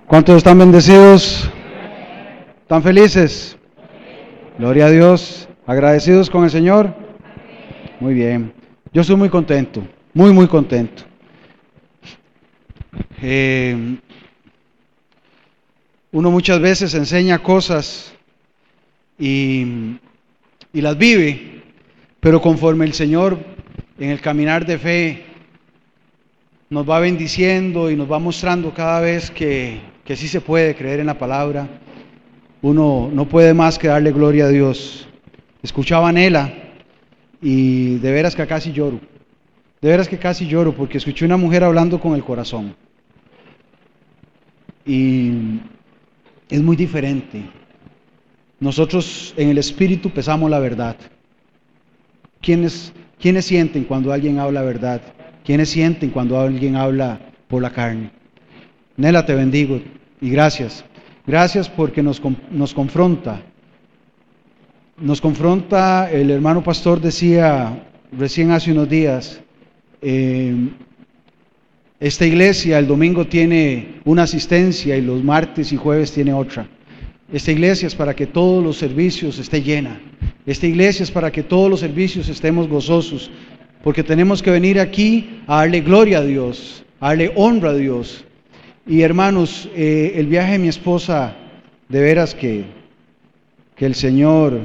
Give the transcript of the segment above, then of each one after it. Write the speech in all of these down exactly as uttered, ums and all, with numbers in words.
¿Cuántos están bendecidos? ¿Están felices? Gloria a Dios. ¿Agradecidos con el Señor? Muy bien. Yo estoy muy contento, muy, muy contento. Eh, uno muchas veces enseña cosas y, y las vive, pero conforme el Señor en el caminar de fe nos va bendiciendo y nos va mostrando cada vez que, que sí se puede creer en la palabra, uno no puede más que darle gloria a Dios. Escuchaba a Nela y de veras que casi lloro, de veras que casi lloro porque escuché una mujer hablando con el corazón y es muy diferente. Nosotros en el espíritu pesamos la verdad. ¿Quiénes, quiénes sienten cuando alguien habla verdad? ¿Quiénes sienten cuando alguien habla por la carne? Nela, te bendigo y gracias. Gracias porque nos, nos confronta. Nos confronta, el hermano pastor decía recién hace unos días, eh, esta iglesia el domingo tiene una asistencia y los martes y jueves tiene otra. Esta iglesia es para que todos los servicios esté llena. Esta iglesia es para que todos los servicios estemos gozosos, porque tenemos que venir aquí a darle gloria a Dios, a darle honra a Dios. Y hermanos, eh, el viaje de mi esposa, de veras que, que el Señor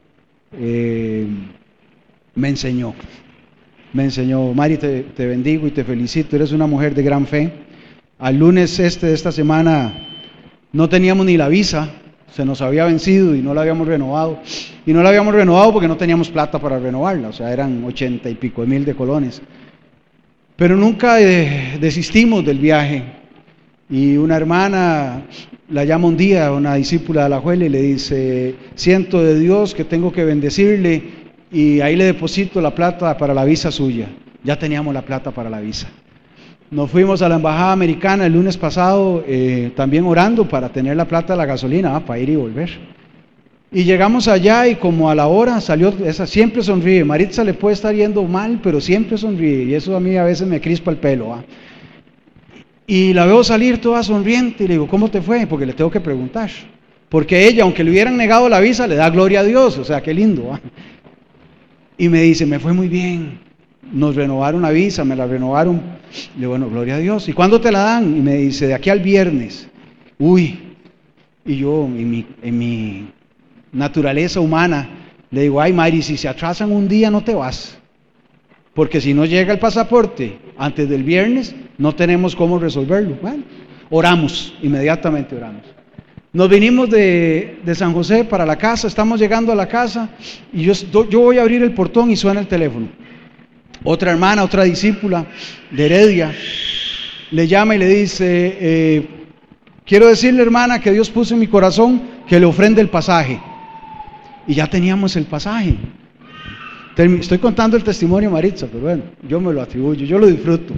eh, me enseñó, me enseñó. Mari, te, te bendigo y te felicito, eres una mujer de gran fe. Al lunes este de esta semana no teníamos ni la visa, se nos había vencido y no la habíamos renovado, y no la habíamos renovado porque no teníamos plata para renovarla, o sea, eran ochenta y pico de mil de colones, pero nunca eh, desistimos del viaje. Y una hermana la llama un día, una discípula de Alajuela, y le dice: siento de Dios que tengo que bendecirle, y ahí le deposito la plata para la visa suya. Ya teníamos la plata para la visa. Nos fuimos a la embajada americana el lunes pasado, eh, también orando para tener la plata de la gasolina, ah, para ir y volver. Y llegamos allá y como a la hora salió, esa siempre sonríe. Maritza le puede estar yendo mal, pero siempre sonríe, y eso a mí a veces me crispa el pelo. ¿ah? Y la veo salir toda sonriente y le digo: ¿cómo te fue? Porque le tengo que preguntar. Porque ella, aunque le hubieran negado la visa, le da gloria a Dios, o sea, qué lindo. ¿ah? Y me dice: me fue muy bien. Nos renovaron la visa, me la renovaron. Le digo: bueno, gloria a Dios. ¿Y cuándo te la dan? Y me dice: de aquí al viernes. Uy. Y yo, en mi, en mi naturaleza humana, le digo: ay, Mari, si se atrasan un día no te vas. Porque si no llega el pasaporte antes del viernes, no tenemos cómo resolverlo. Bueno, oramos, inmediatamente oramos. Nos vinimos de, de San José para la casa, estamos llegando a la casa, y yo, yo voy a abrir el portón y suena el teléfono. Otra hermana, otra discípula de Heredia, le llama y le dice: eh, quiero decirle, hermana, que Dios puso en mi corazón que le ofrende el pasaje. Y ya teníamos el pasaje. Estoy contando el testimonio, Maritza, pero bueno, yo me lo atribuyo, yo lo disfruto.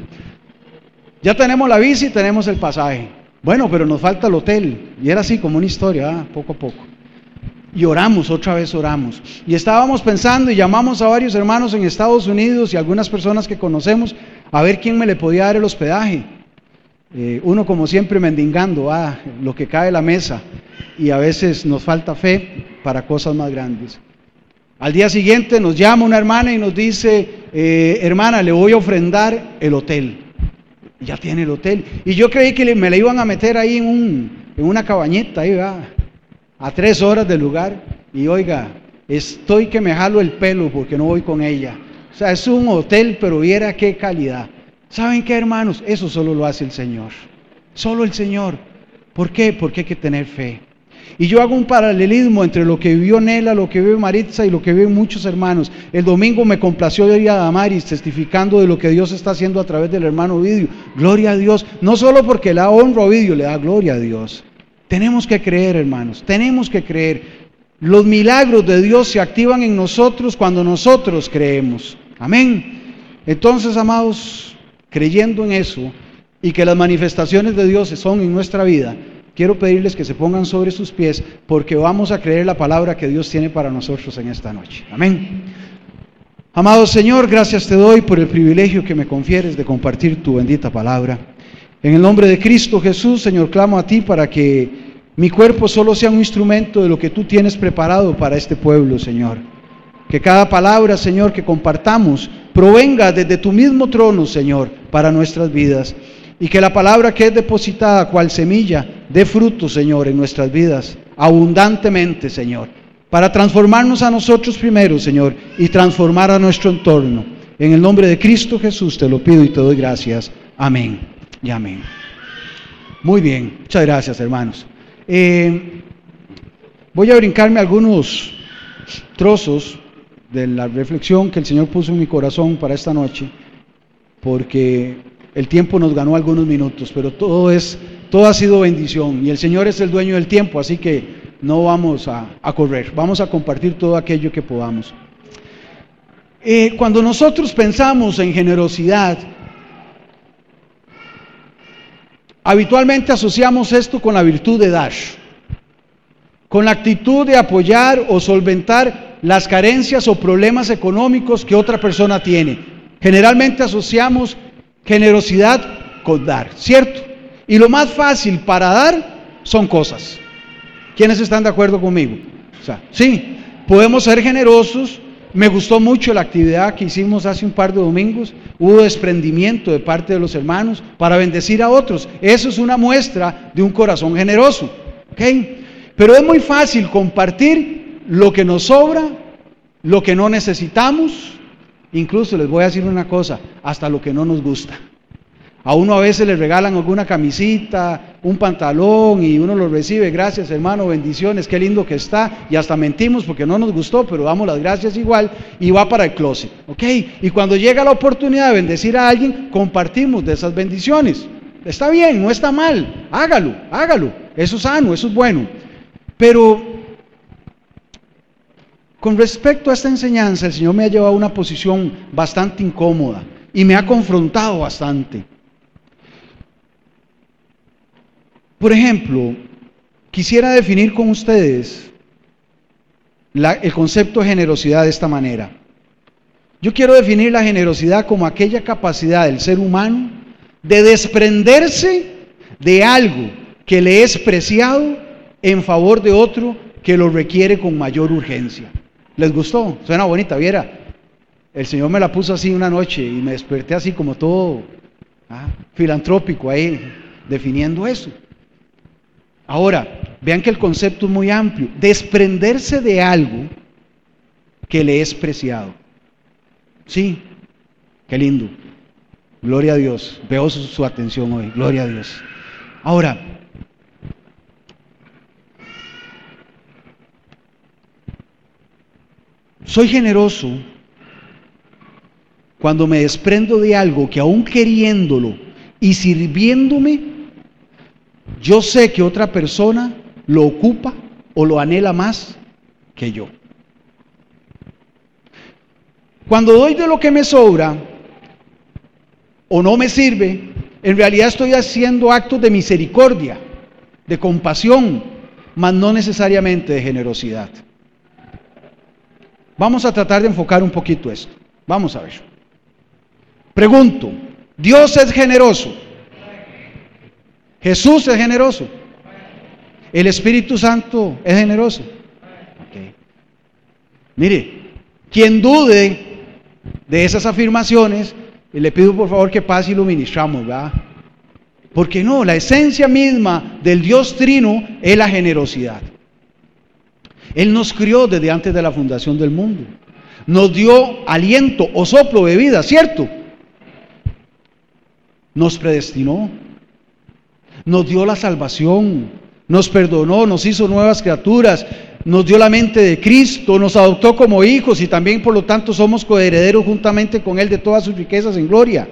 Ya tenemos la visa y tenemos el pasaje. Bueno, pero nos falta el hotel. Y era así como una historia, ¿ah? poco a poco. Y oramos, otra vez oramos. Y estábamos pensando y llamamos a varios hermanos en Estados Unidos y algunas personas que conocemos a ver quién me le podía dar el hospedaje. Eh, uno como siempre mendigando ah, lo que cae de la mesa, y a veces nos falta fe para cosas más grandes. Al día siguiente nos llama una hermana y nos dice: eh, hermana, le voy a ofrendar el hotel. Ya tiene el hotel. Y yo creí que me la iban a meter ahí en, un, en una cabañita, ahí va, a tres horas del lugar. Y oiga, estoy que me jalo el pelo porque no voy con ella. O sea, es un hotel, pero viera qué calidad. ¿Saben qué, hermanos? Eso solo lo hace el Señor. Solo el Señor. ¿Por qué? Porque hay que tener fe. Y yo hago un paralelismo entre lo que vivió Nela, lo que vive Maritza y lo que viven muchos hermanos. El domingo me complació ir a Damaris testificando de lo que Dios está haciendo a través del hermano Ovidio. Gloria a Dios, no solo porque le da honra a Ovidio, le da gloria a Dios. Tenemos que creer, hermanos, tenemos que creer. Los milagros de Dios se activan en nosotros cuando nosotros creemos. Amén. Entonces, amados, creyendo en eso y que las manifestaciones de Dios son en nuestra vida, quiero pedirles que se pongan sobre sus pies porque vamos a creer la palabra que Dios tiene para nosotros en esta noche. Amén. Amado Señor, gracias te doy por el privilegio que me confieres de compartir tu bendita palabra. En el nombre de Cristo Jesús, Señor, clamo a ti para que mi cuerpo solo sea un instrumento de lo que tú tienes preparado para este pueblo, Señor. Que cada palabra, Señor, que compartamos provenga desde tu mismo trono, Señor, para nuestras vidas. Y que la palabra que es depositada cual semilla dé fruto, Señor, en nuestras vidas, abundantemente, Señor, para transformarnos a nosotros primero, Señor, y transformar a nuestro entorno. En el nombre de Cristo Jesús te lo pido y te doy gracias. Amén y amén. Muy bien, muchas gracias, hermanos. Eh, voy a brincarme algunos trozos de la reflexión que el Señor puso en mi corazón para esta noche, porque el tiempo nos ganó algunos minutos, pero todo es, todo ha sido bendición, y el Señor es el dueño del tiempo, así que no vamos a, a correr, vamos a compartir todo aquello que podamos. Eh, cuando nosotros pensamos en generosidad, habitualmente asociamos esto con la virtud de dar, con la actitud de apoyar o solventar las carencias o problemas económicos que otra persona tiene. Generalmente asociamos generosidad con dar, ¿cierto? Y lo más fácil para dar son cosas. ¿Quiénes están de acuerdo conmigo? O sea, sí, podemos ser generosos. Me gustó mucho la actividad que hicimos hace un par de domingos. Hubo desprendimiento de parte de los hermanos para bendecir a otros. Eso es una muestra de un corazón generoso, ¿ok? Pero es muy fácil compartir lo que nos sobra, lo que no necesitamos. Incluso les voy a decir una cosa, hasta lo que no nos gusta. A uno a veces le regalan alguna camisita, un pantalón, y uno lo recibe, gracias hermano, bendiciones, qué lindo que está, y hasta mentimos porque no nos gustó, pero damos las gracias igual, y va para el closet, ¿ok? Y cuando llega la oportunidad de bendecir a alguien, compartimos de esas bendiciones. Está bien, no está mal, hágalo, hágalo, eso es sano, eso es bueno. Pero con respecto a esta enseñanza, el Señor me ha llevado a una posición bastante incómoda y me ha confrontado bastante. Por ejemplo, quisiera definir con ustedes la, el concepto de generosidad de esta manera. Yo quiero definir la generosidad como aquella capacidad del ser humano de desprenderse de algo que le es preciado en favor de otro que lo requiere con mayor urgencia. ¿Les gustó? Suena bonita, viera. El Señor me la puso así una noche y me desperté así como todo ah, filantrópico ahí, definiendo eso. Ahora, vean que el concepto es muy amplio. Desprenderse de algo que le es preciado. Sí, qué lindo. Gloria a Dios. Veo su, su atención hoy. Gloria a Dios. Ahora, soy generoso cuando me desprendo de algo que aún queriéndolo y sirviéndome, yo sé que otra persona lo ocupa o lo anhela más que yo. Cuando doy de lo que me sobra o no me sirve, en realidad estoy haciendo actos de misericordia, de compasión, mas no necesariamente de generosidad. Vamos a tratar de enfocar un poquito esto. Vamos a ver. Pregunto, ¿Dios es generoso? ¿Jesús es generoso? ¿El Espíritu Santo es generoso? Okay. Mire, quien dude de esas afirmaciones, le pido por favor que pase y lo ministramos, ¿verdad? Porque no, la esencia misma del Dios Trino es la generosidad. Él nos crió desde antes de la fundación del mundo. Nos dio aliento o soplo de vida, ¿cierto? Nos predestinó. Nos dio la salvación. Nos perdonó, nos hizo nuevas criaturas. Nos dio la mente de Cristo. Nos adoptó como hijos y también por lo tanto somos coherederos juntamente con Él de todas sus riquezas en gloria.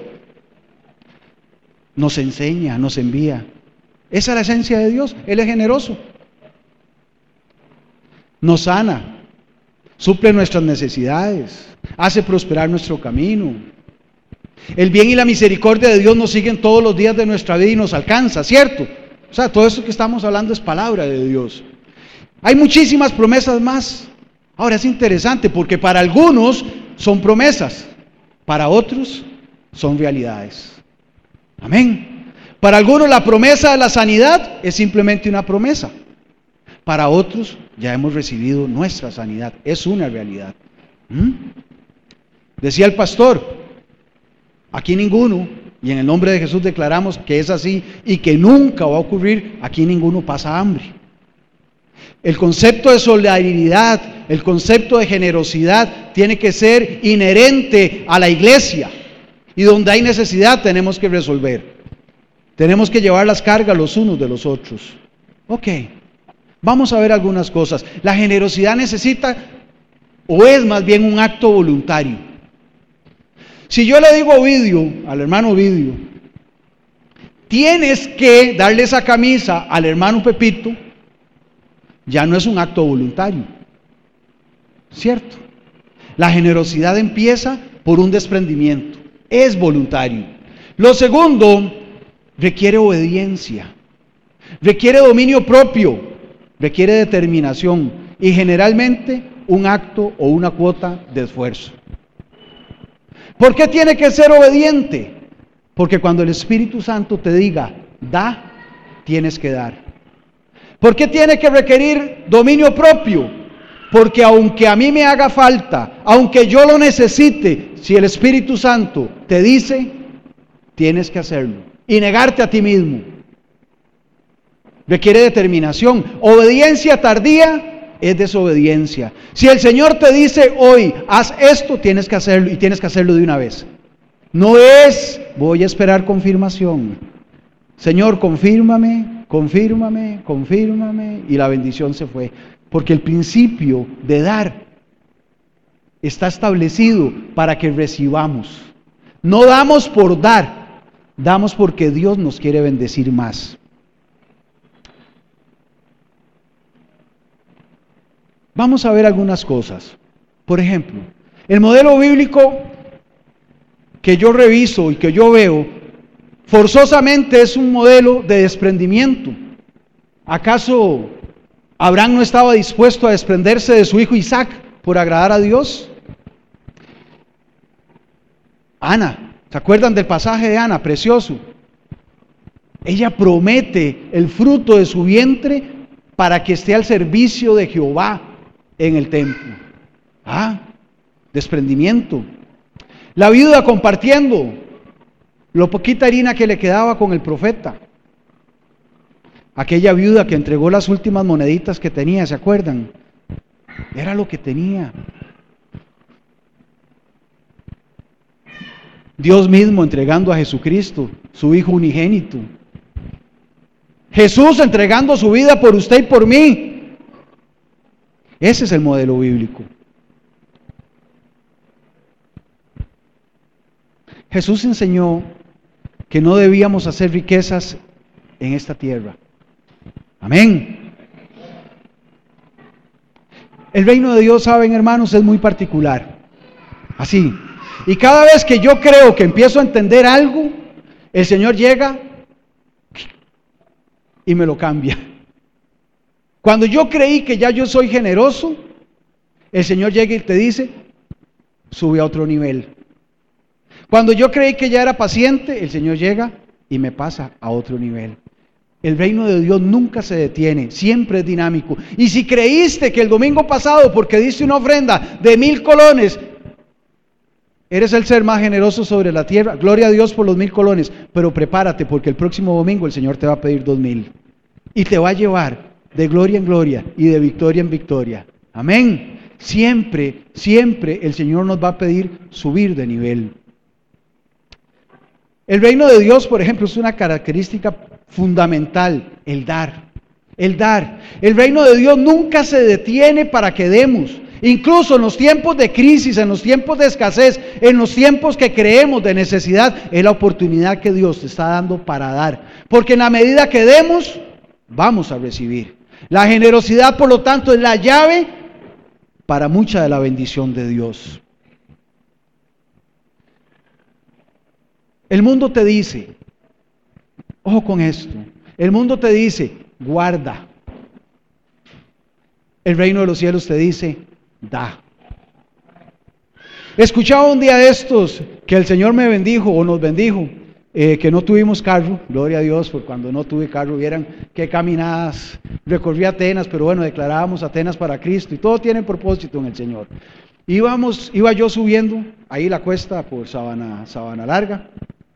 Nos enseña, nos envía. Esa es la esencia de Dios. Él es generoso. Nos sana, suple nuestras necesidades, hace prosperar nuestro camino. El bien y la misericordia de Dios nos siguen todos los días de nuestra vida y nos alcanza, ¿cierto? O sea, todo esto que estamos hablando es palabra de Dios. Hay muchísimas promesas más. Ahora es interesante porque para algunos son promesas, para otros son realidades. Amén. Para algunos la promesa de la sanidad es simplemente una promesa. Para otros ya hemos recibido nuestra sanidad, es una realidad. ¿Mm? Decía el pastor, aquí ninguno, y en el nombre de Jesús declaramos que es así y que nunca va a ocurrir, aquí ninguno pasa hambre. El concepto de solidaridad, el concepto de generosidad tiene que ser inherente a la iglesia, y donde hay necesidad tenemos que resolver. Tenemos que llevar las cargas los unos de los otros. Ok, vamos a ver algunas cosas. La generosidad necesita, o es más bien un acto voluntario. Si yo le digo a Ovidio, al hermano Ovidio, tienes que darle esa camisa al hermano Pepito, ya no es un acto voluntario, ¿cierto? La generosidad empieza por un desprendimiento, es voluntario. Lo segundo, requiere obediencia, requiere dominio propio, requiere determinación y generalmente un acto o una cuota de esfuerzo. ¿Por qué tiene que ser obediente? Porque cuando el Espíritu Santo te diga, da, tienes que dar. ¿Por qué tiene que requerir dominio propio? Porque aunque a mí me haga falta, aunque yo lo necesite, si el Espíritu Santo te dice, tienes que hacerlo. Y negarte a ti mismo. Requiere determinación. Obediencia tardía es desobediencia. Si el Señor te dice hoy, haz esto, tienes que hacerlo y tienes que hacerlo de una vez. No es, voy a esperar confirmación. Señor, confírmame, confírmame, confírmame, y la bendición se fue. Porque el principio de dar está establecido para que recibamos. No damos por dar, damos porque Dios nos quiere bendecir más. Vamos a ver algunas cosas. Por ejemplo, el modelo bíblico que yo reviso y que yo veo, forzosamente es un modelo de desprendimiento. ¿Acaso Abraham no estaba dispuesto a desprenderse de su hijo Isaac por agradar a Dios? Ana, ¿se acuerdan del pasaje de Ana? Precioso. Ella promete el fruto de su vientre para que esté al servicio de Jehová en el templo. Ah, desprendimiento. La viuda compartiendo lo poquita harina que le quedaba con el profeta. Aquella viuda que entregó las últimas moneditas que tenía, ¿se acuerdan? Era lo que tenía. Dios mismo entregando a Jesucristo, su Hijo unigénito. Jesús entregando su vida por usted y por mí. Ese es el modelo bíblico. Jesús enseñó que no debíamos hacer riquezas en esta tierra. Amén. El reino de Dios, saben, hermanos, es muy particular. Así. Y cada vez que yo creo que empiezo a entender algo, el Señor llega y me lo cambia. Cuando yo creí que ya yo soy generoso, el Señor llega y te dice, sube a otro nivel. Cuando yo creí que ya era paciente, el Señor llega y me pasa a otro nivel. El reino de Dios nunca se detiene, siempre es dinámico. Y si creíste que el domingo pasado, porque diste una ofrenda de mil colones, eres el ser más generoso sobre la tierra, gloria a Dios por los mil colones, pero prepárate porque el próximo domingo el Señor te va a pedir dos mil. Y te va a llevar de gloria en gloria y de victoria en victoria. Amén. Siempre, siempre el Señor nos va a pedir subir de nivel. El reino de Dios, por ejemplo, es una característica fundamental, el dar. El dar. El reino de Dios nunca se detiene para que demos. Incluso en los tiempos de crisis, en los tiempos de escasez, en los tiempos que creemos de necesidad, es la oportunidad que Dios te está dando para dar. Porque en la medida que demos, vamos a recibir. La generosidad, por lo tanto, es la llave para mucha de la bendición de Dios. El mundo te dice, ojo con esto, el mundo te dice, guarda. El reino de los cielos te dice, da. Escuchaba un día de estos que el Señor me bendijo o nos bendijo eh, que no tuvimos carro, gloria a Dios por cuando no tuve carro, vieran qué caminadas, recorrí Atenas, pero bueno, declarábamos Atenas para Cristo y todo tiene propósito en el Señor. Íbamos, iba yo subiendo ahí la cuesta por Sabana, Sabana Larga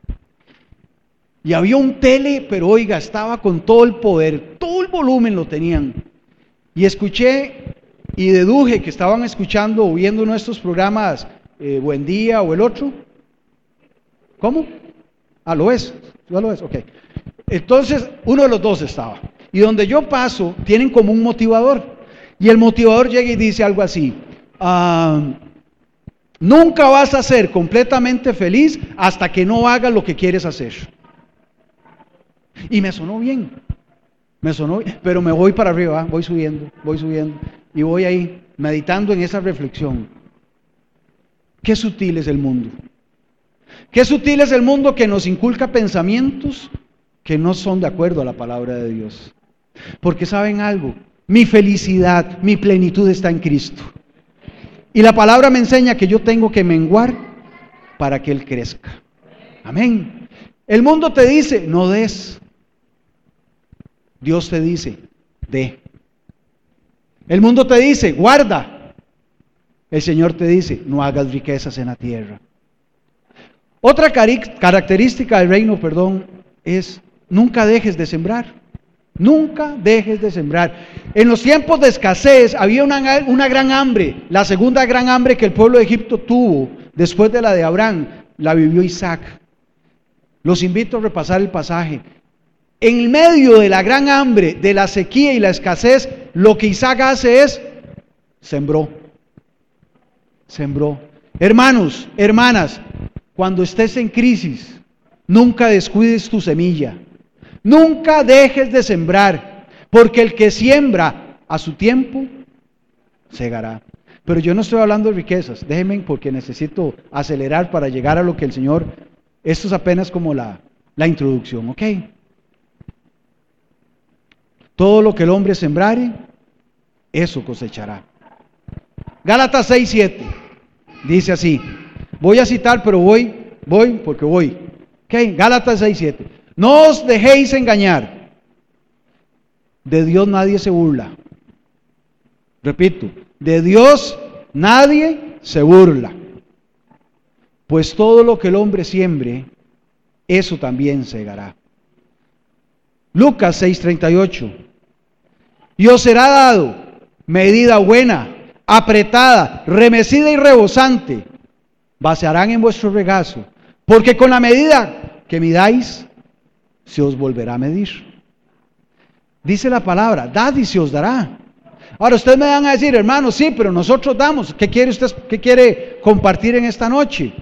y había un tele, pero oiga, estaba con todo el poder, todo el volumen lo tenían y escuché y deduje que estaban escuchando o viendo nuestros programas eh, Buen Día o el otro. ¿Cómo? Ah, ¿lo es? ¿Ya lo es? Ok. Entonces, uno de los dos estaba. Y donde yo paso, tienen como un motivador. Y el motivador llega y dice algo así: ah, nunca vas a ser completamente feliz hasta que no hagas lo que quieres hacer. Y me sonó bien. Me sonó bien, pero me voy para arriba, voy subiendo, voy subiendo. Y voy ahí, meditando en esa reflexión. Qué sutil es el mundo. Qué sutil es el mundo que nos inculca pensamientos que no son de acuerdo a la palabra de Dios. Porque saben algo, mi felicidad, mi plenitud está en Cristo. Y la palabra me enseña que yo tengo que menguar para que Él crezca. Amén. El mundo te dice, no des. Dios te dice, dé. El mundo te dice, guarda. El Señor te dice, no hagas riquezas en la tierra. Otra característica del reino, perdón, es nunca dejes de sembrar. Nunca dejes de sembrar. En los tiempos de escasez había una, una gran hambre. La segunda gran hambre que el pueblo de Egipto tuvo después de la de Abraham, la vivió Isaac. Los invito a repasar el pasaje. En medio de la gran hambre, de la sequía y la escasez, lo que Isaac hace es sembró. Sembró. Hermanos, hermanas, cuando estés en crisis, nunca descuides tu semilla. Nunca dejes de sembrar, porque el que siembra a su tiempo, segará. Pero yo no estoy hablando de riquezas, déjenme porque necesito acelerar para llegar a lo que el Señor, esto es apenas como la, la introducción, ¿ok? Todo lo que el hombre sembrare, eso cosechará. Gálatas seis siete, dice así, voy a citar, pero voy, voy porque voy. Ok, Gálatas seis siete. No os dejéis engañar. De Dios nadie se burla. Repito, de Dios nadie se burla. Pues todo lo que el hombre siembre, eso también segará. Lucas seis treinta y ocho. Y os será dado medida buena, apretada, remecida y rebosante. Vaciarán en vuestro regazo, porque con la medida que midáis, se os volverá a medir. Dice la palabra, dad y se os dará. Ahora ustedes me van a decir, hermano, sí, pero nosotros damos. ¿Qué quiere usted, qué quiere compartir en esta noche?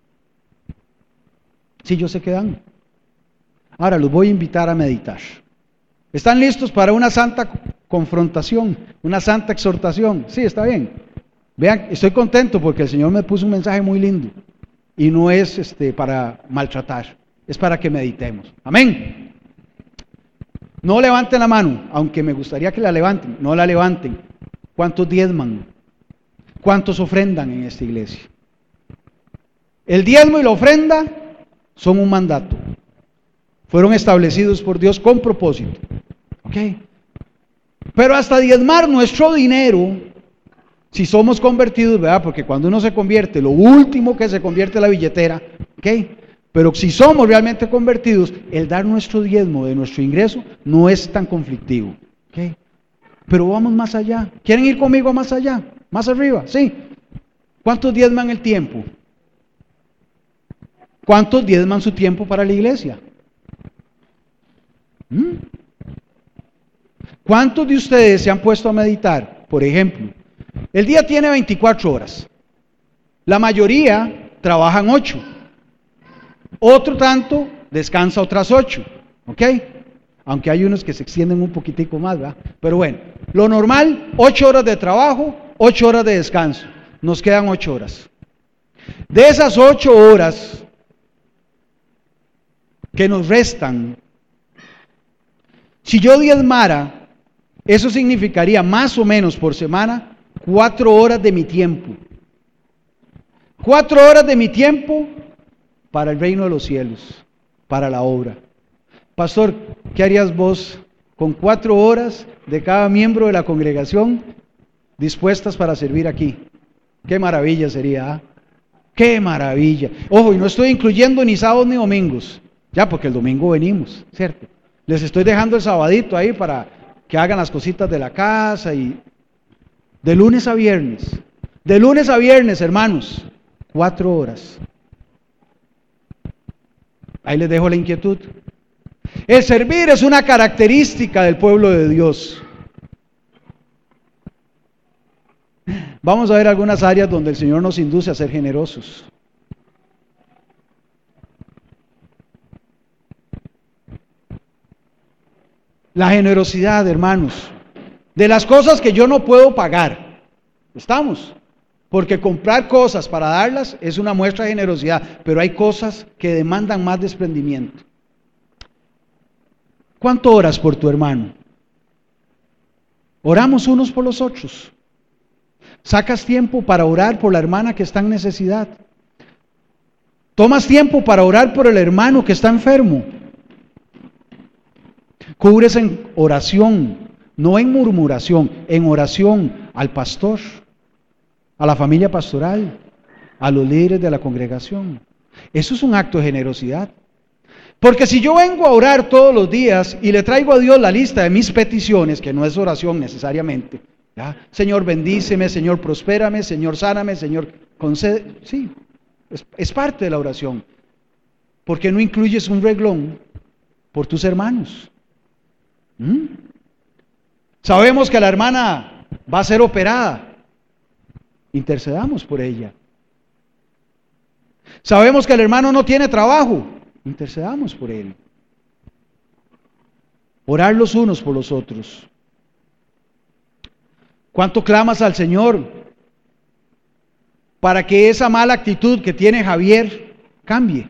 Sí, yo sé que dan. Ahora los voy a invitar a meditar. ¿Están listos para una santa confrontación, una santa exhortación? Sí, está bien. Vean, estoy contento porque el Señor me puso un mensaje muy lindo y no es este para maltratar, es para que meditemos. Amén. No levanten la mano, aunque me gustaría que la levanten, no la levanten. ¿Cuántos diezman? ¿Cuántos ofrendan en esta iglesia? El diezmo y la ofrenda son un mandato. Fueron establecidos por Dios con propósito. ¿Ok? Pero hasta diezmar nuestro dinero, si somos convertidos, ¿verdad? Porque cuando uno se convierte, lo último que se convierte es la billetera. ¿Ok? Pero si somos realmente convertidos, el dar nuestro diezmo de nuestro ingreso no es tan conflictivo. ¿Ok? Pero vamos más allá. ¿Quieren ir conmigo más allá? Más arriba, sí. ¿Cuántos diezman el tiempo? ¿Cuántos diezman su tiempo para la iglesia? ¿Mm? ¿Cuántos de ustedes se han puesto a meditar? Por ejemplo, el día tiene veinticuatro horas. La mayoría trabajan ocho. Otro tanto descansa otras ocho. ¿Ok? Aunque hay unos que se extienden un poquitico más, ¿verdad? Pero bueno, lo normal, ocho horas de trabajo, ocho horas de descanso. Nos quedan ocho horas. De esas ocho horas que nos restan, si yo diezmara, eso significaría más o menos por semana cuatro horas de mi tiempo. Cuatro horas de mi tiempo para el reino de los cielos. para la obra. Pastor, ¿qué harías vos con cuatro horas de cada miembro de la congregación dispuestas para servir aquí? Qué maravilla sería, ¿eh? Qué maravilla. Ojo, y no estoy incluyendo ni sábados ni domingos, ya, porque el domingo venimos, ¿cierto? Les estoy dejando el sabadito ahí para que hagan las cositas de la casa, y de lunes a viernes, de lunes a viernes, hermanos, cuatro horas. Ahí les dejo la inquietud. El servir es una característica del pueblo de Dios. Vamos a ver algunas áreas donde el Señor nos induce a ser generosos. La generosidad, hermanos, de las cosas que yo no puedo pagar. ¿Estamos? Porque comprar cosas para darlas es una muestra de generosidad, pero hay cosas que demandan más desprendimiento. ¿Cuánto oras por tu hermano? Oramos unos por los otros. ¿Sacas tiempo para orar por la hermana que está en necesidad? ¿Tomas tiempo para orar por el hermano que está enfermo? Cubres en oración, no en murmuración, en oración al pastor, a la familia pastoral, a los líderes de la congregación. Eso es un acto de generosidad. Porque si yo vengo a orar todos los días y le traigo a Dios la lista de mis peticiones, que no es oración necesariamente, ¿ya? Señor, bendíceme, Señor, prospérame, Señor, sáname, Señor, concede. Sí, es, es parte de la oración. ¿Por qué no incluyes un reglón por tus hermanos? ¿Mm? Sabemos que la hermana va a ser operada. Intercedamos por ella. Sabemos que el hermano no tiene trabajo. Intercedamos por él. Orar los unos por los otros. ¿Cuánto clamas al Señor para que esa mala actitud que tiene Javier cambie?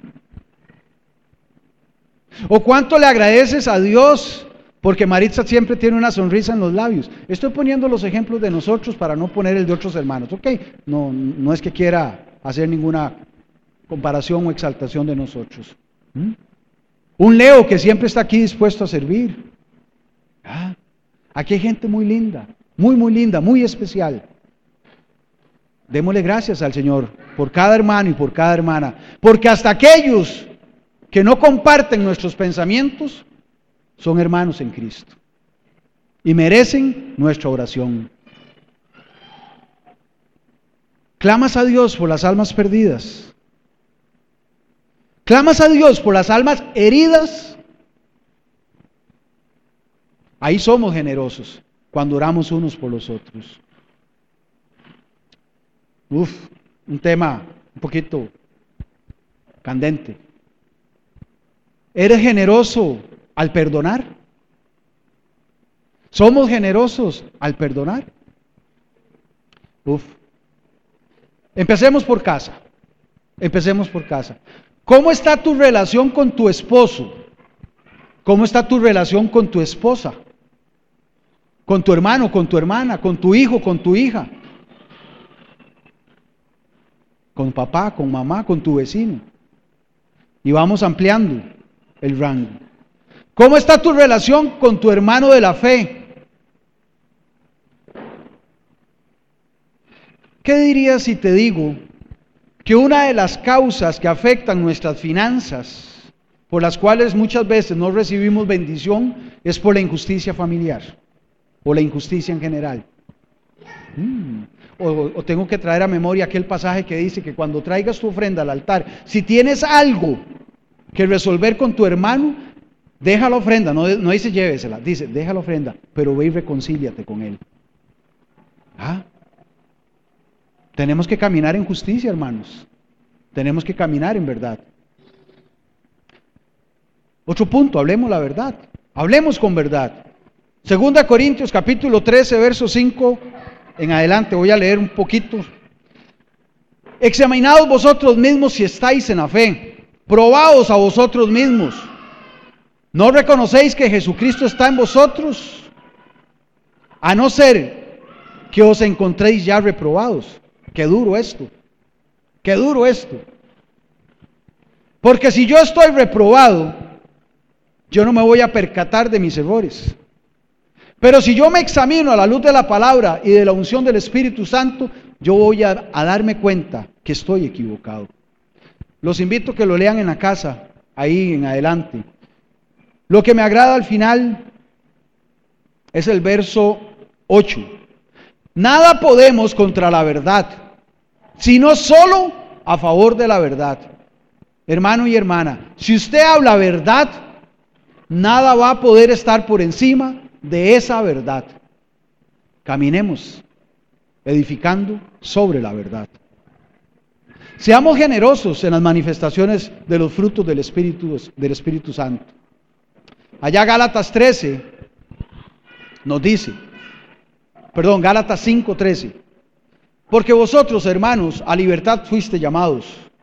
¿O cuánto le agradeces a Dios porque Maritza siempre tiene una sonrisa en los labios? Estoy poniendo los ejemplos de nosotros para no poner el de otros hermanos, ¿ok? No, no es que quiera hacer ninguna comparación o exaltación de nosotros. ¿Mm? Un Leo que siempre está aquí dispuesto a servir. ¿Ah? Aquí hay gente muy linda, muy muy linda, muy especial. Démosle gracias al Señor por cada hermano y por cada hermana, porque hasta aquellos que no comparten nuestros pensamientos son hermanos en Cristo y merecen nuestra oración. ¿Clamas a Dios por las almas perdidas? ¿Clamas a Dios por las almas heridas? Ahí somos generosos, cuando oramos unos por los otros. Uf, un tema un poquito candente. ¿Eres generoso al perdonar? ¿Somos generosos al perdonar? Uf. Empecemos por casa. Empecemos por casa. ¿Cómo está tu relación con tu esposo? ¿Cómo está tu relación con tu esposa? ¿Con tu hermano, con tu hermana, con tu hijo, con tu hija? ¿Con papá, con mamá, con tu vecino? Y vamos ampliando el rango. ¿Cómo está tu relación con tu hermano de la fe? ¿Qué dirías si te digo que una de las causas que afectan nuestras finanzas, por las cuales muchas veces no recibimos bendición, es por la injusticia familiar o la injusticia en general? Mm. O, o tengo que traer a memoria aquel pasaje que dice que cuando traigas tu ofrenda al altar, si tienes algo que resolver con tu hermano, deja la ofrenda, no, no dice llévesela, dice deja la ofrenda, pero ve y reconcíliate con él. ¿Ah? Tenemos que caminar en justicia, hermanos. Tenemos que caminar en verdad. Otro punto, hablemos la verdad. Hablemos con verdad. Segunda Corintios capítulo trece, verso cinco en adelante, voy a leer un poquito. Examinaos vosotros mismos si estáis en la fe. Probaos a vosotros mismos. ¿No reconocéis que Jesucristo está en vosotros? A no ser que os encontréis ya reprobados. Qué duro esto, qué duro esto. Porque si yo estoy reprobado, yo no me voy a percatar de mis errores. Pero si yo me examino a la luz de la palabra y de la unción del Espíritu Santo, yo voy a, a darme cuenta que estoy equivocado. Los invito a que lo lean en la casa, ahí en adelante. Lo que me agrada al final es el verso ocho. Nada podemos contra la verdad, sino solo a favor de la verdad. Hermano y hermana, si usted habla verdad, nada va a poder estar por encima de esa verdad. Caminemos edificando sobre la verdad. Seamos generosos en las manifestaciones de los frutos del Espíritu, del Espíritu Santo. Allá Gálatas trece nos dice, perdón, Gálatas cinco trece, porque vosotros, hermanos, a libertad fuiste llamados,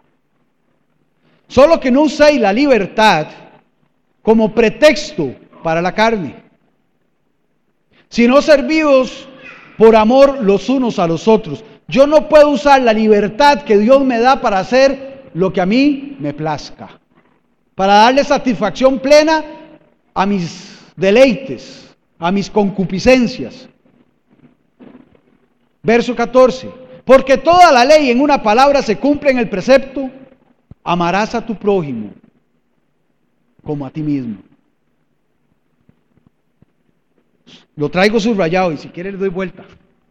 solo que no uséis la libertad como pretexto para la carne, sino servidos por amor los unos a los otros. Yo no puedo usar la libertad que Dios me da para hacer lo que a mí me plazca, para darle satisfacción plena a mis deleites, a mis concupiscencias. Verso catorce, porque toda la ley en una palabra se cumple en el precepto: amarás a tu prójimo como a ti mismo. Lo traigo subrayado y si quiere le doy vuelta.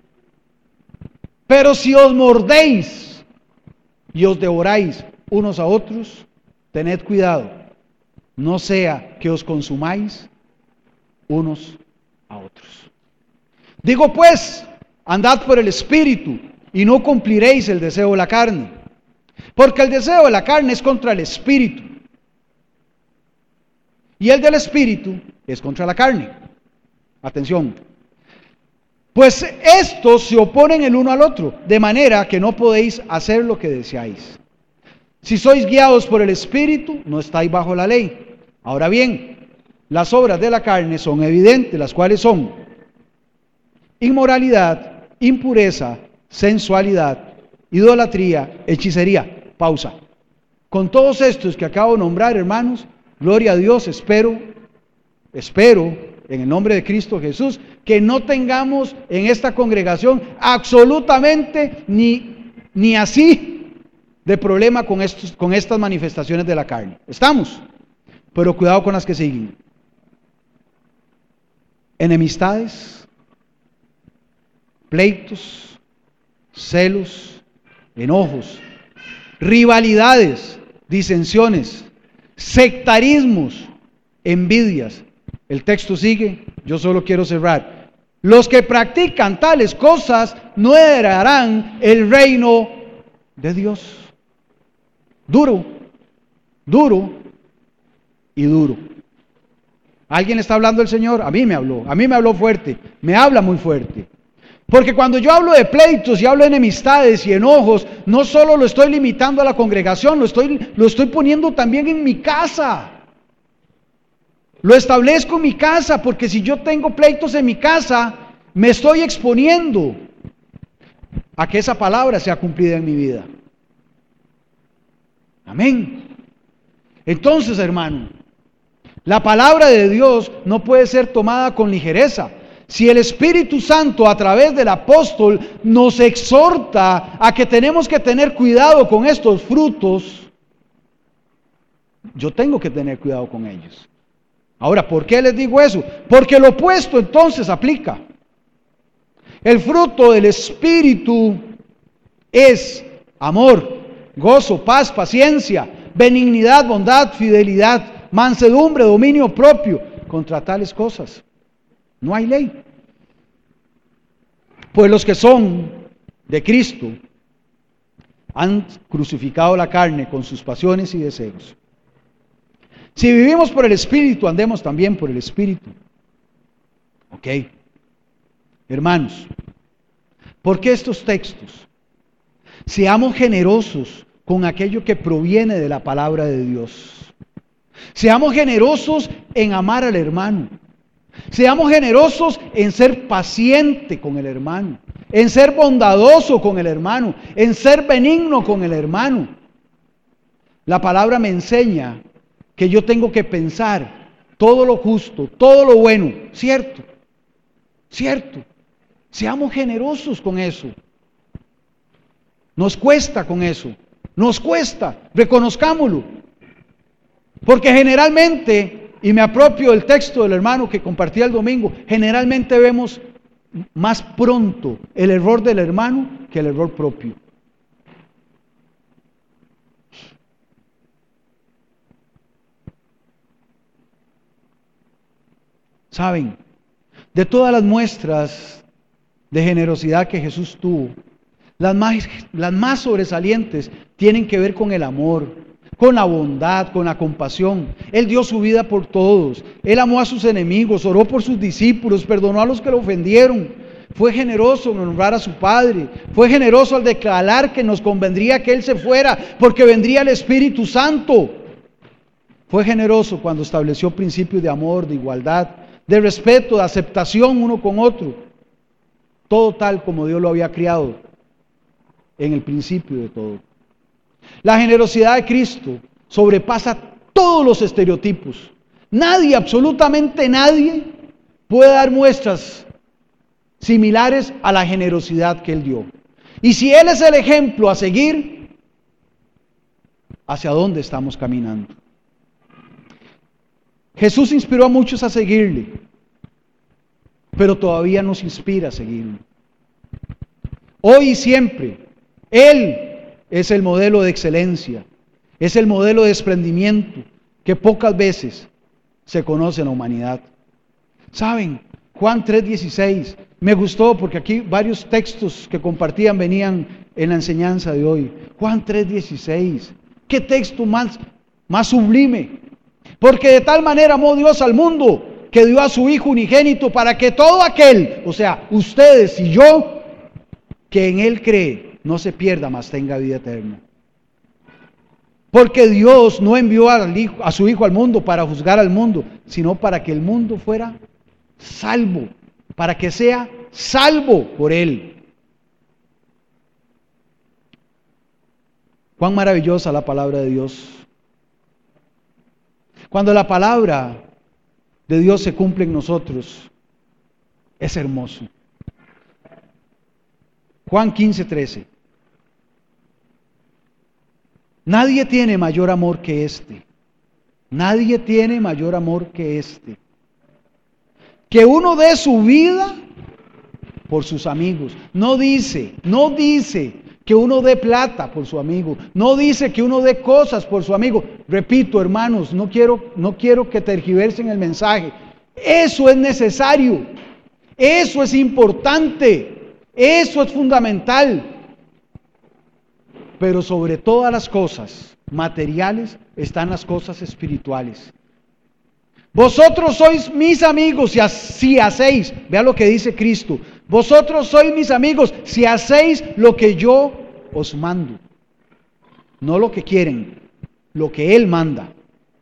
Pero si os mordéis y os devoráis unos a otros, tened cuidado, no sea que os consumáis unos a otros. Digo pues, andad por el Espíritu y no cumpliréis el deseo de la carne, porque el deseo de la carne es contra el Espíritu y el del Espíritu es contra la carne. Atención, pues estos se oponen el uno al otro, de manera que no podéis hacer lo que deseáis. Si sois guiados por el Espíritu, no estáis bajo la ley. Ahora bien, las obras de la carne son evidentes, las cuales son inmoralidad, impureza, sensualidad, idolatría, hechicería. Pausa. Con todos estos que acabo de nombrar, hermanos, gloria a Dios, espero, espero, en el nombre de Cristo Jesús, que no tengamos en esta congregación absolutamente ni, ni así de problema con, estos, con estas manifestaciones de la carne. ¿Estamos? Pero cuidado con las que siguen. Enemistades, pleitos, celos, enojos, rivalidades, disensiones, sectarismos, envidias. El texto sigue, yo solo quiero cerrar. Los que practican tales cosas no heredarán el reino de Dios. Duro, duro y duro. ¿Alguien está hablando el Señor? A mí me habló, a mí me habló fuerte, me habla muy fuerte. Porque cuando yo hablo de pleitos y hablo de enemistades y enojos, no solo lo estoy limitando a la congregación, lo estoy, lo estoy poniendo también en mi casa. Lo establezco en mi casa, porque si yo tengo pleitos en mi casa, me estoy exponiendo a que esa palabra sea cumplida en mi vida. Amén. Entonces, hermano, la palabra de Dios no puede ser tomada con ligereza. Si el Espíritu Santo a través del apóstol nos exhorta a que tenemos que tener cuidado con estos frutos, yo tengo que tener cuidado con ellos. Ahora, ¿por qué les digo eso? Porque lo opuesto entonces aplica. El fruto del Espíritu es amor, gozo, paz, paciencia, benignidad, bondad, fidelidad, mansedumbre, dominio propio. Contra tales cosas no hay ley. Pues los que son de Cristo han crucificado la carne con sus pasiones y deseos. Si vivimos por el Espíritu, andemos también por el Espíritu. Ok. Hermanos, ¿por qué estos textos? Seamos generosos con aquello que proviene de la palabra de Dios. Seamos generosos en amar al hermano. Seamos generosos en ser paciente con el hermano, en ser bondadoso con el hermano, en ser benigno con el hermano. La palabra me enseña que yo tengo que pensar todo lo justo, todo lo bueno, cierto, cierto. Seamos generosos con eso. Nos cuesta con eso, nos cuesta, reconozcámoslo. Porque generalmente, y me apropio del texto del hermano que compartí el domingo, generalmente vemos más pronto el error del hermano que el error propio. Saben, de todas las muestras de generosidad que Jesús tuvo, las más, las más sobresalientes tienen que ver con el amor, con la bondad, con la compasión. Él dio su vida por todos, Él amó a sus enemigos, oró por sus discípulos, perdonó a los que lo ofendieron, fue generoso en honrar a su Padre, fue generoso al declarar que nos convendría que Él se fuera, porque vendría el Espíritu Santo. Fue generoso cuando estableció principios de amor, de igualdad, de respeto, de aceptación uno con otro, todo tal como Dios lo había criado en el principio de todo. La generosidad de Cristo sobrepasa todos los estereotipos. Nadie, absolutamente nadie, puede dar muestras similares a la generosidad que Él dio. Y si Él es el ejemplo a seguir, ¿hacia dónde estamos caminando? Jesús inspiró a muchos a seguirle, pero todavía nos inspira a seguirle. Hoy y siempre, Él es el modelo de excelencia, es el modelo de desprendimiento que pocas veces se conoce en la humanidad. ¿Saben? Juan tres dieciséis, me gustó porque aquí varios textos que compartían venían en la enseñanza de hoy. Juan tres dieciséis, qué texto más, más sublime. Porque de tal manera amó Dios al mundo que dio a su Hijo unigénito para que todo aquel, o sea, ustedes y yo, que en Él cree, no se pierda, mas tenga vida eterna. Porque Dios no envió al hijo, a su Hijo al mundo para juzgar al mundo, sino para que el mundo fuera salvo, para que sea salvo por Él. Cuán maravillosa la palabra de Dios. Cuando la palabra de Dios se cumple en nosotros, es hermoso. Juan quince trece. Nadie tiene mayor amor que este. Nadie tiene mayor amor que este. Que uno dé su vida por sus amigos. No dice, no dice que uno dé plata por su amigo. No dice que uno dé cosas por su amigo. Repito, hermanos, no quiero, no quiero que tergiversen el mensaje. Eso es necesario. Eso es importante. Eso es fundamental. Pero sobre todas las cosas materiales están las cosas espirituales. Vosotros sois mis amigos si hacéis, vea lo que dice Cristo, vosotros sois mis amigos si hacéis lo que yo os mando. No lo que quieren, lo que Él manda.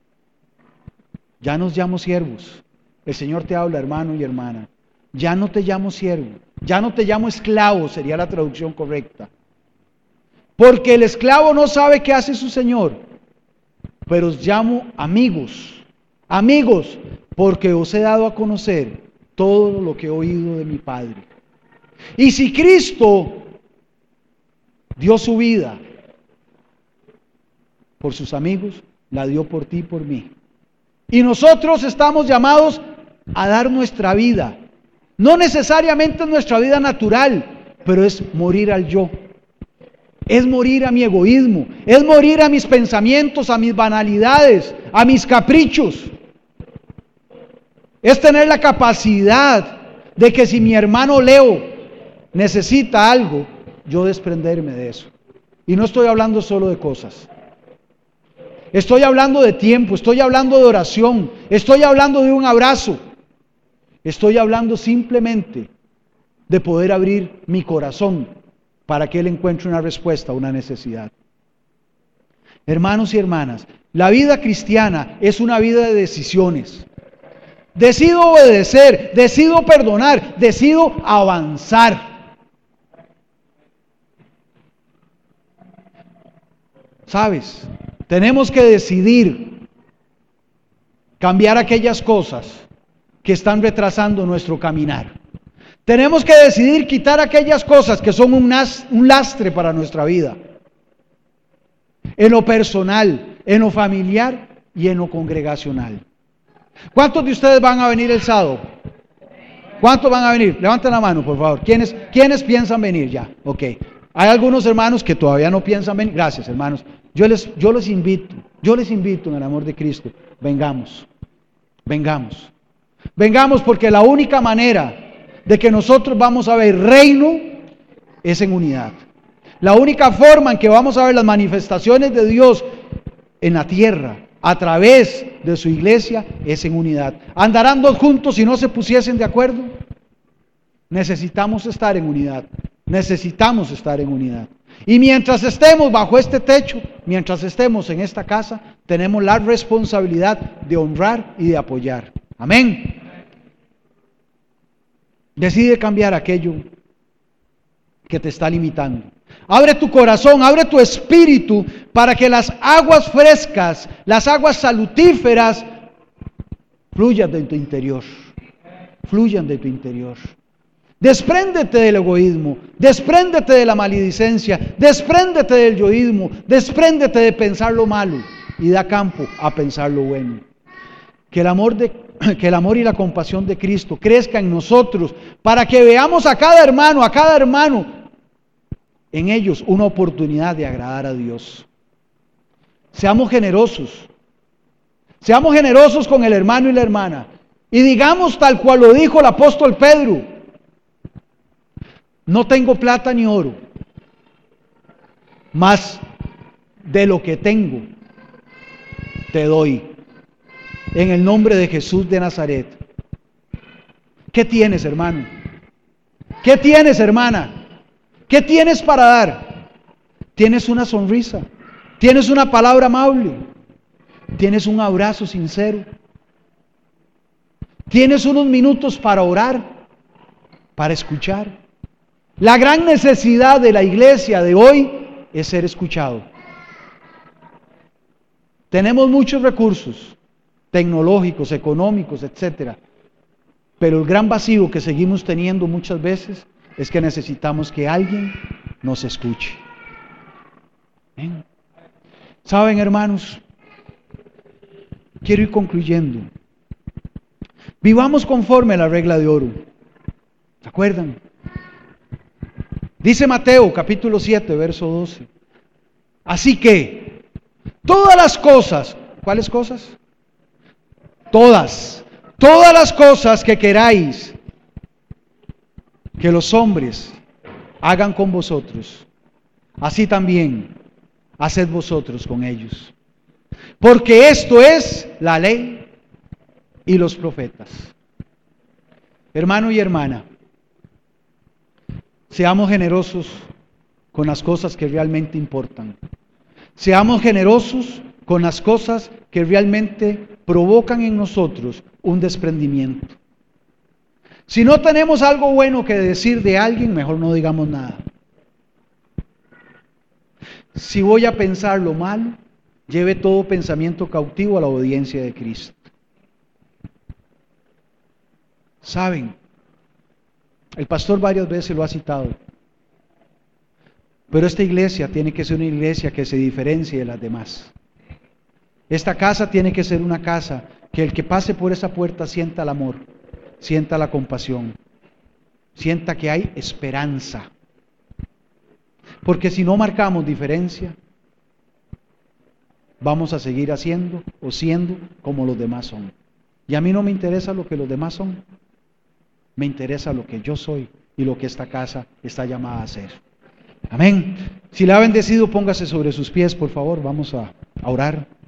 Ya nos llamo siervos. El Señor te habla, hermano y hermana. Ya no te llamo siervo, ya no te llamo esclavo, sería la traducción correcta. Porque el esclavo no sabe qué hace su Señor, pero os llamo amigos, amigos, porque os he dado a conocer todo lo que he oído de mi Padre. Y si Cristo dio su vida por sus amigos, la dio por ti y por mí. Y nosotros estamos llamados a dar nuestra vida, no necesariamente nuestra vida natural, pero es morir al yo. Es morir a mi egoísmo, es morir a mis pensamientos, a mis banalidades, a mis caprichos. Es tener la capacidad de que si mi hermano Leo necesita algo, yo desprenderme de eso. Y no estoy hablando solo de cosas. Estoy hablando de tiempo, estoy hablando de oración, estoy hablando de un abrazo. Estoy hablando simplemente de poder abrir mi corazón para que Él encuentre una respuesta a una necesidad. Hermanos y hermanas, la vida cristiana es una vida de decisiones. Decido obedecer, decido perdonar, decido avanzar. ¿Sabes? Tenemos que decidir cambiar aquellas cosas que están retrasando nuestro caminar. Tenemos que decidir quitar aquellas cosas que son un, nas, un lastre para nuestra vida. En lo personal, en lo familiar y en lo congregacional. ¿Cuántos de ustedes van a venir el sábado? ¿Cuántos van a venir? Levanten la mano, por favor. ¿Quiénes, ¿quiénes piensan venir ya? Ok. Hay algunos hermanos que todavía no piensan venir. Gracias, hermanos. Yo les, yo les invito, yo les invito en el amor de Cristo. Vengamos, vengamos. Vengamos porque la única manera de que nosotros vamos a ver reino es en unidad. La única forma en que vamos a ver las manifestaciones de Dios en la tierra a través de su iglesia es en unidad. ¿Andarán dos juntos si no se pusiesen de acuerdo? Necesitamos estar en unidad. Necesitamos estar en unidad. Y mientras estemos bajo este techo, mientras estemos en esta casa, tenemos la responsabilidad de honrar y de apoyar. Amén. Decide cambiar aquello que te está limitando. Abre tu corazón, abre tu espíritu para que las aguas frescas, las aguas salutíferas fluyan de tu interior. Fluyan de tu interior. Despréndete del egoísmo, despréndete de la maledicencia, despréndete del yoísmo, despréndete de pensar lo malo y da campo a pensar lo bueno. Que el amor de, que el amor y la compasión de Cristo crezca en nosotros para que veamos a cada hermano, a cada hermano en ellos una oportunidad de agradar a Dios. Seamos generosos, seamos generosos con el hermano y la hermana y digamos tal cual lo dijo el apóstol Pedro: no tengo plata ni oro, mas de lo que tengo te doy, en el nombre de Jesús de Nazaret. ¿Qué tienes, hermano? ¿Qué tienes, hermana? ¿Qué tienes para dar? ¿Tienes una sonrisa? ¿Tienes una palabra amable? ¿Tienes un abrazo sincero? ¿Tienes unos minutos para orar? ¿Para escuchar? La gran necesidad de la iglesia de hoy es ser escuchado. Tenemos muchos recursos tecnológicos, económicos, etcétera, pero el gran vacío que seguimos teniendo muchas veces es que necesitamos que alguien nos escuche. ¿Bien? ¿Saben, hermanos? Quiero ir concluyendo. Vivamos conforme a la regla de oro. ¿Se acuerdan? Dice Mateo capítulo siete, verso doce. Así que todas las cosas, ¿cuáles cosas? Todas, todas las cosas que queráis que los hombres hagan con vosotros, así también haced vosotros con ellos. Porque esto es la ley y los profetas. Hermano y hermana, seamos generosos con las cosas que realmente importan. Seamos generosos con las cosas que realmente provocan en nosotros un desprendimiento. Si no tenemos algo bueno que decir de alguien, mejor no digamos nada. Si voy a pensar lo malo, lleve todo pensamiento cautivo a la obediencia de Cristo. Saben, el pastor varias veces lo ha citado, pero esta iglesia tiene que ser una iglesia que se diferencie de las demás. Esta casa tiene que ser una casa que el que pase por esa puerta sienta el amor, sienta la compasión, sienta que hay esperanza. Porque si no marcamos diferencia, vamos a seguir haciendo o siendo como los demás son. Y a mí no me interesa lo que los demás son, me interesa lo que yo soy y lo que esta casa está llamada a hacer. Amén. Si le ha bendecido, póngase sobre sus pies, por favor, vamos a, a orar.